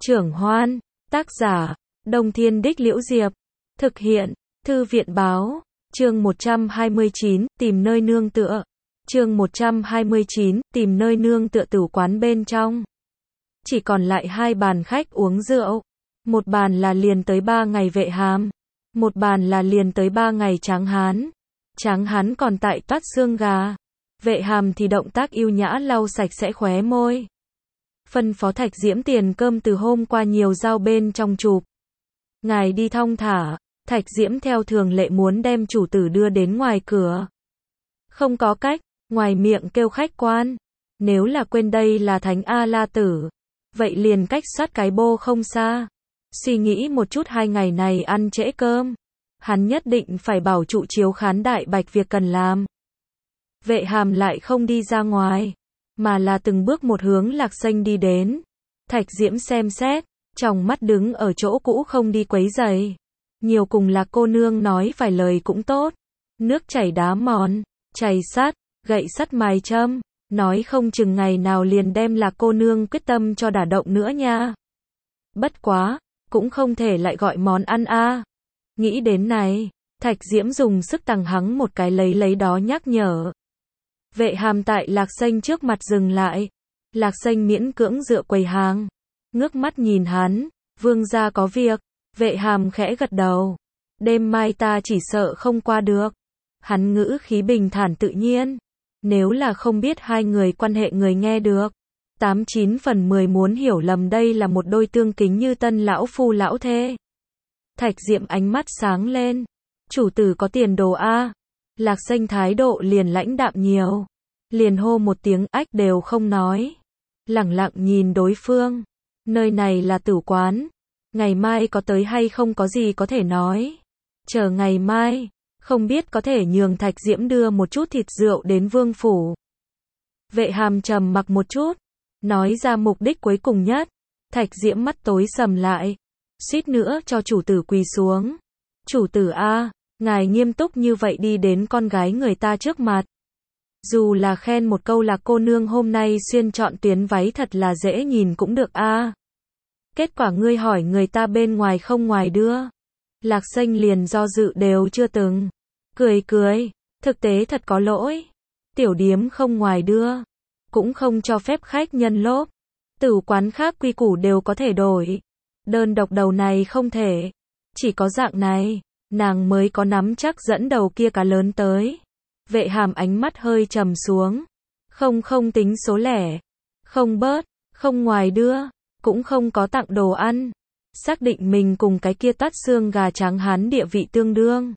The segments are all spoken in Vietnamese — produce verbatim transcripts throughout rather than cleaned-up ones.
Trưởng Hoan, tác giả, Đông Thiên Đích Liễu Diệp, thực hiện, Thư viện Báo, chương một trăm hai mươi chín, tìm nơi nương tựa, chương một trăm hai mươi chín, tìm nơi nương tựa tửu quán bên trong. Chỉ còn lại hai bàn khách uống rượu, một bàn là liền tới ba ngày Vệ Hàm, một bàn là liền tới ba ngày Tráng Hán. Tráng Hán còn tại toát xương gà, Vệ Hàm thì động tác yêu nhã lau sạch sẽ khóe môi. Phân phó Thạch Diễm tiền cơm từ hôm qua nhiều dao bên trong chụp. Ngài đi thong thả, Thạch Diễm theo thường lệ muốn đem chủ tử đưa đến ngoài cửa. Không có cách, ngoài miệng kêu khách quan. Nếu là quên đây là Thánh A La Tử, vậy liền cách sát cái bô không xa. Suy nghĩ một chút hai ngày này ăn trễ cơm, hắn nhất định phải bảo trụ chiếu khán đại bạch việc cần làm. Vệ Hàm lại không đi ra ngoài, mà là từng bước một hướng Lạc Xanh đi đến. Thạch Diễm xem xét, trong mắt đứng ở chỗ cũ không đi quấy giày. Nhiều cùng Lạc cô nương nói vài lời cũng tốt. Nước chảy đá mòn, chày sắt, gậy sắt mài châm, nói không chừng ngày nào liền đem Lạc cô nương quyết tâm cho đả động nữa nha. Bất quá, cũng không thể lại gọi món ăn a. À. Nghĩ đến này, Thạch Diễm dùng sức tằng hắng một cái lấy lấy đó nhắc nhở. Vệ Hàm tại Lạc Xanh trước mặt dừng lại. Lạc Xanh miễn cưỡng dựa quầy hàng, ngước mắt nhìn hắn, vương gia có việc. Vệ Hàm khẽ gật đầu. Đêm mai ta chỉ sợ không qua được. Hắn ngữ khí bình thản tự nhiên. Nếu là không biết hai người quan hệ người nghe được, tám chín phần mười muốn hiểu lầm đây là một đôi tương kính như tân lão phu lão thê. Thạch Diệm ánh mắt sáng lên. Chủ tử có tiền đồ a. Lạc Xanh thái độ liền lãnh đạm nhiều. Liền hô một tiếng ách đều không nói. Lẳng lặng nhìn đối phương. Nơi này là tử quán. Ngày mai có tới hay không có gì có thể nói. Chờ ngày mai, không biết có thể nhường Thạch Diễm đưa một chút thịt rượu đến vương phủ. Vệ Hàm trầm mặc một chút, nói ra mục đích cuối cùng nhất. Thạch Diễm mắt tối sầm lại, suýt nữa cho chủ tử quỳ xuống. Chủ tử a, ngài nghiêm túc như vậy đi đến con gái người ta trước mặt. Dù là khen một câu là cô nương hôm nay xuyên chọn tuyến váy thật là dễ nhìn cũng được a. Kết quả ngươi hỏi người ta bên ngoài không ngoài đưa. Lạc Xanh liền do dự đều chưa từng. Cười cười, thực tế thật có lỗi. Tiểu điếm không ngoài đưa, cũng không cho phép khách nhân lốp. Tử quán khác quy củ đều có thể đổi. Đơn độc đầu này không thể. Chỉ có dạng này, nàng mới có nắm chắc dẫn đầu kia cá lớn tới. Vệ Hàm ánh mắt hơi trầm xuống. Không không tính số lẻ. Không bớt, không ngoài đưa, cũng không có tặng đồ ăn. Xác định mình cùng cái kia toát xương gà Tráng Hán địa vị tương đương.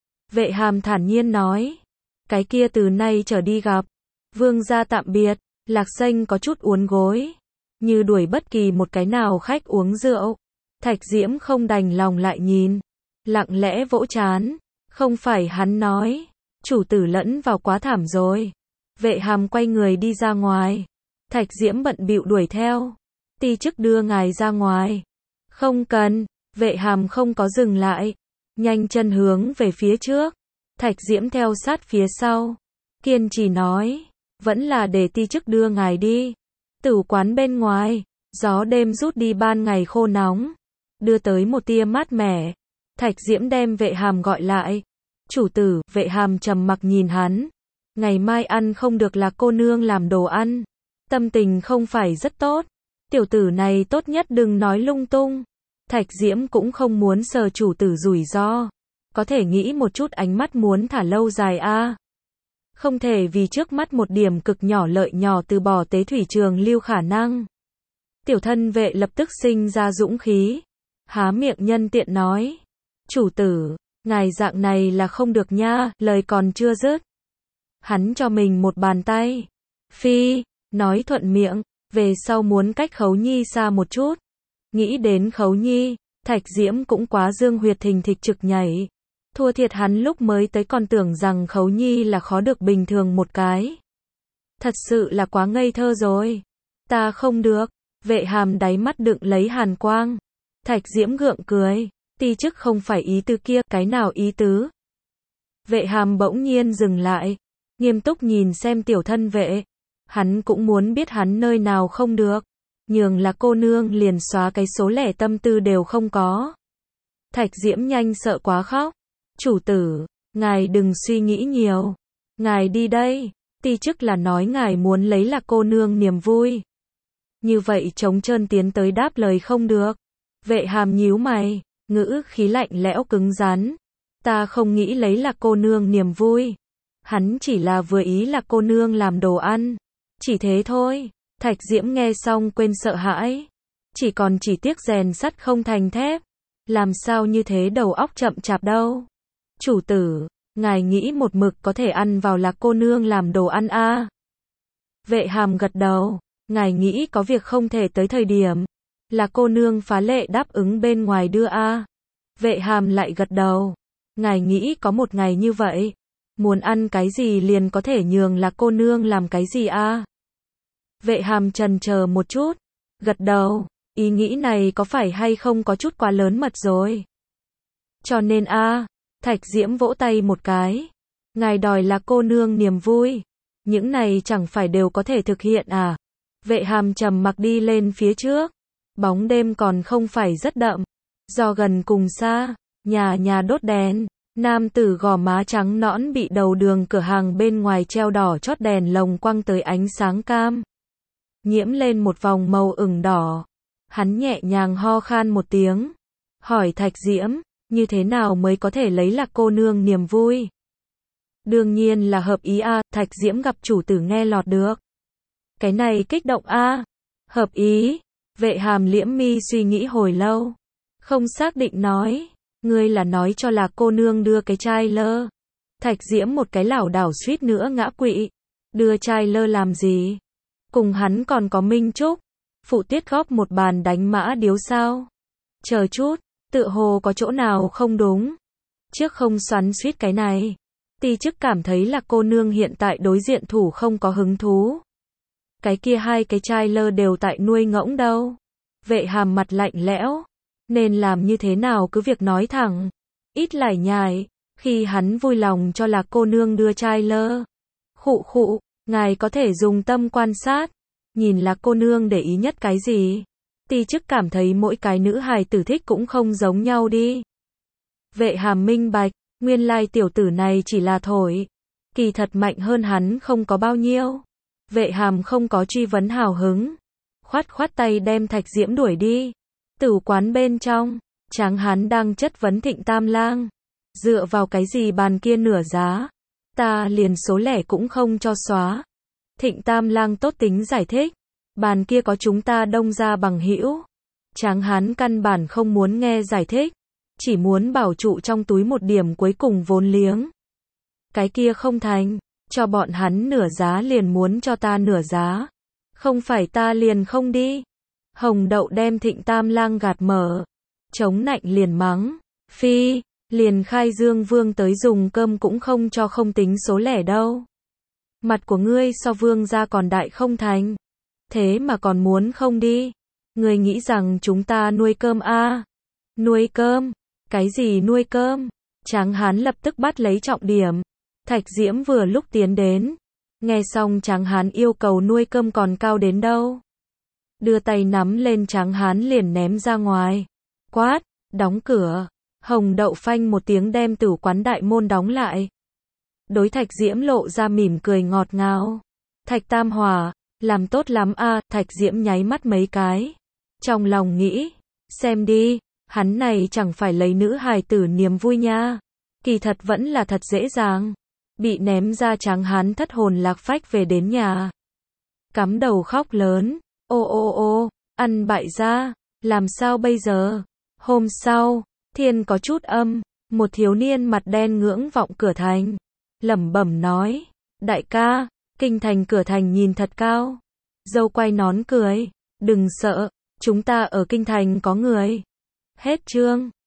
Vệ Hàm thản nhiên nói. Cái kia từ nay trở đi gặp. Vương gia tạm biệt. Lạc Xanh có chút uốn gối. Như đuổi bất kỳ một cái nào khách uống rượu. Thạch Diễm không đành lòng lại nhìn. Lặng lẽ vỗ chán. Không phải hắn nói. Chủ tử lẫn vào quá thảm rồi. Vệ Hàm quay người đi ra ngoài. Thạch Diễm bận bịu đuổi theo. Ti chức đưa ngài ra ngoài. Không cần. Vệ Hàm không có dừng lại. Nhanh chân hướng về phía trước. Thạch Diễm theo sát phía sau. Kiên trì nói. Vẫn là để ti chức đưa ngài đi. Tử quán bên ngoài. Gió đêm rút đi ban ngày khô nóng. Đưa tới một tia mát mẻ. Thạch Diễm đem Vệ Hàm gọi lại. Chủ tử, Vệ Hàm trầm mặc nhìn hắn. Ngày mai ăn không được là cô nương làm đồ ăn. Tâm tình không phải rất tốt. Tiểu tử này tốt nhất đừng nói lung tung. Thạch Diễm cũng không muốn sờ chủ tử rủi ro. Có thể nghĩ một chút ánh mắt muốn thả lâu dài a. À. Không thể vì trước mắt một điểm cực nhỏ lợi nhỏ từ bỏ tế thủy trường lưu khả năng. Tiểu thân vệ lập tức sinh ra dũng khí. Há miệng nhân tiện nói. Chủ tử, ngài dạng này là không được nha, lời còn chưa dứt. Hắn cho mình một bàn tay. Phi, nói thuận miệng, về sau muốn cách Khấu Nhi xa một chút. Nghĩ đến Khấu Nhi, Thạch Diễm cũng quá dương huyệt thình thịch trực nhảy. Thua thiệt hắn lúc mới tới còn tưởng rằng Khấu Nhi là khó được bình thường một cái. Thật sự là quá ngây thơ rồi. Ta không được. Vệ Hàm đáy mắt đựng lấy hàn quang. Thạch Diễm gượng cười. Ti chức không phải ý tứ kia, cái nào ý tứ? Vệ Hàm bỗng nhiên dừng lại. Nghiêm túc nhìn xem tiểu thân vệ. Hắn cũng muốn biết hắn nơi nào không được. nhường là cô nương liền xóa cái số lẻ tâm tư đều không có. Thạch Diễm nhanh sợ quá khóc. Chủ tử, ngài đừng suy nghĩ nhiều. Ngài đi đây, ti chức là nói ngài muốn lấy là cô nương niềm vui. Như vậy trống trơn tiến tới đáp lời không được. Vệ Hàm nhíu mày, ngữ khí lạnh lẽo cứng rắn. Ta không nghĩ lấy là cô nương niềm vui. Hắn chỉ là vừa ý là cô nương làm đồ ăn. Chỉ thế thôi. Thạch Diễm nghe xong quên sợ hãi. Chỉ còn chỉ tiếc rèn sắt không thành thép. Làm sao như thế đầu óc chậm chạp đâu. Chủ tử, ngài nghĩ một mực có thể ăn vào là cô nương làm đồ ăn a? À? Vệ Hàm gật đầu. Ngài nghĩ có việc không thể tới thời điểm. Là cô nương phá lệ đáp ứng bên ngoài đưa a? À? Vệ Hàm lại gật đầu. Ngài nghĩ có một ngày như vậy. Muốn ăn cái gì liền có thể nhường là cô nương làm cái gì a? À? Vệ Hàm chần chờ một chút. Gật đầu. Ý nghĩ này có phải hay không có chút quá lớn mật rồi. Cho nên a, à, Thạch Diễm vỗ tay một cái. Ngài đòi là cô nương niềm vui. Những này chẳng phải đều có thể thực hiện à. Vệ Hàm trầm mặc đi lên phía trước. Bóng đêm còn không phải rất đậm. Do gần cùng xa, nhà nhà đốt đèn. Nam tử gò má trắng nõn bị đầu đường cửa hàng bên ngoài treo đỏ chót đèn lồng quăng tới ánh sáng cam. Nhiễm lên một vòng màu ửng đỏ. Hắn nhẹ nhàng ho khan một tiếng. Hỏi Thạch Diễm, như thế nào mới có thể lấy là cô nương niềm vui? Đương nhiên là hợp ý a, à, Thạch Diễm gặp chủ tử nghe lọt được. Cái này kích động a, à. Hợp ý. Vệ Hàm liễm mi suy nghĩ hồi lâu. Không xác định nói. Ngươi là nói cho là cô nương đưa cái chai lơ. Thạch Diễm một cái lảo đảo suýt nữa ngã quỵ. Đưa chai lơ làm gì? Cùng hắn còn có Minh Trúc. Phụ Tiết góp một bàn đánh mã điếu sao? Chờ chút, tựa hồ có chỗ nào không đúng. Trước không xoắn suýt cái này. Ti chức cảm thấy là cô nương hiện tại đối diện thủ không có hứng thú. Cái kia hai cái chai lơ đều tại nuôi ngỗng đâu. Vệ Hàm mặt lạnh lẽo. Nên làm như thế nào cứ việc nói thẳng. Ít lải nhải. Khi hắn vui lòng cho là cô nương đưa chai lơ. Khụ khụ, ngài có thể dùng tâm quan sát. Nhìn là cô nương để ý nhất cái gì? Ti chức cảm thấy mỗi cái nữ hài tử thích cũng không giống nhau đi. Vệ Hàm minh bạch, nguyên lai tiểu tử này chỉ là thổi. Kỳ thật mạnh hơn hắn không có bao nhiêu. Vệ Hàm không có truy vấn hào hứng. Khoát khoát tay đem Thạch Diễm đuổi đi. Tử quán bên trong, Tráng Hán đang chất vấn Thịnh Tam Lang. Dựa vào cái gì bàn kia nửa giá? Ta liền số lẻ cũng không cho xóa. Thịnh Tam Lang tốt tính giải thích. Bàn kia có chúng ta đông ra bằng hữu. Tráng Hán căn bản không muốn nghe giải thích. Chỉ muốn bảo trụ trong túi một điểm cuối cùng vốn liếng. Cái kia không thành. Cho bọn hắn nửa giá liền muốn cho ta nửa giá. Không phải ta liền không đi. Hồng Đậu đem Thịnh Tam Lang gạt mở. Chống nạnh liền mắng. Phi, liền khai Dương Vương tới dùng cơm cũng không cho không tính số lẻ đâu. Mặt của ngươi so vương gia còn đại không thành. Thế mà còn muốn không đi. Ngươi nghĩ rằng chúng ta nuôi cơm a? À? Nuôi cơm? Cái gì nuôi cơm? Tráng Hán lập tức bắt lấy trọng điểm. Thạch Diễm vừa lúc tiến đến. Nghe xong Tráng Hán yêu cầu nuôi cơm còn cao đến đâu. Đưa tay nắm lên Tráng Hán liền ném ra ngoài. Quát, đóng cửa. Hồng Đậu phanh một tiếng đem tử quán đại môn đóng lại. Đối Thạch Diễm lộ ra mỉm cười ngọt ngào. Thạch Tam Hòa, làm tốt lắm a, à, Thạch Diễm nháy mắt mấy cái. Trong lòng nghĩ, xem đi, hắn này chẳng phải lấy nữ hài tử niềm vui nha. Kỳ thật vẫn là thật dễ dàng. Bị ném ra Tráng Hán thất hồn lạc phách về đến nhà. Cắm đầu khóc lớn, ô ô ô, ăn bại gia, làm sao bây giờ? Hôm sau, thiên có chút âm, một thiếu niên mặt đen ngưỡng vọng cửa thành. Lẩm bẩm nói, đại ca, kinh thành cửa thành nhìn thật cao. Dâu quay nón cười, đừng sợ, chúng ta ở kinh thành có người. Hết chương.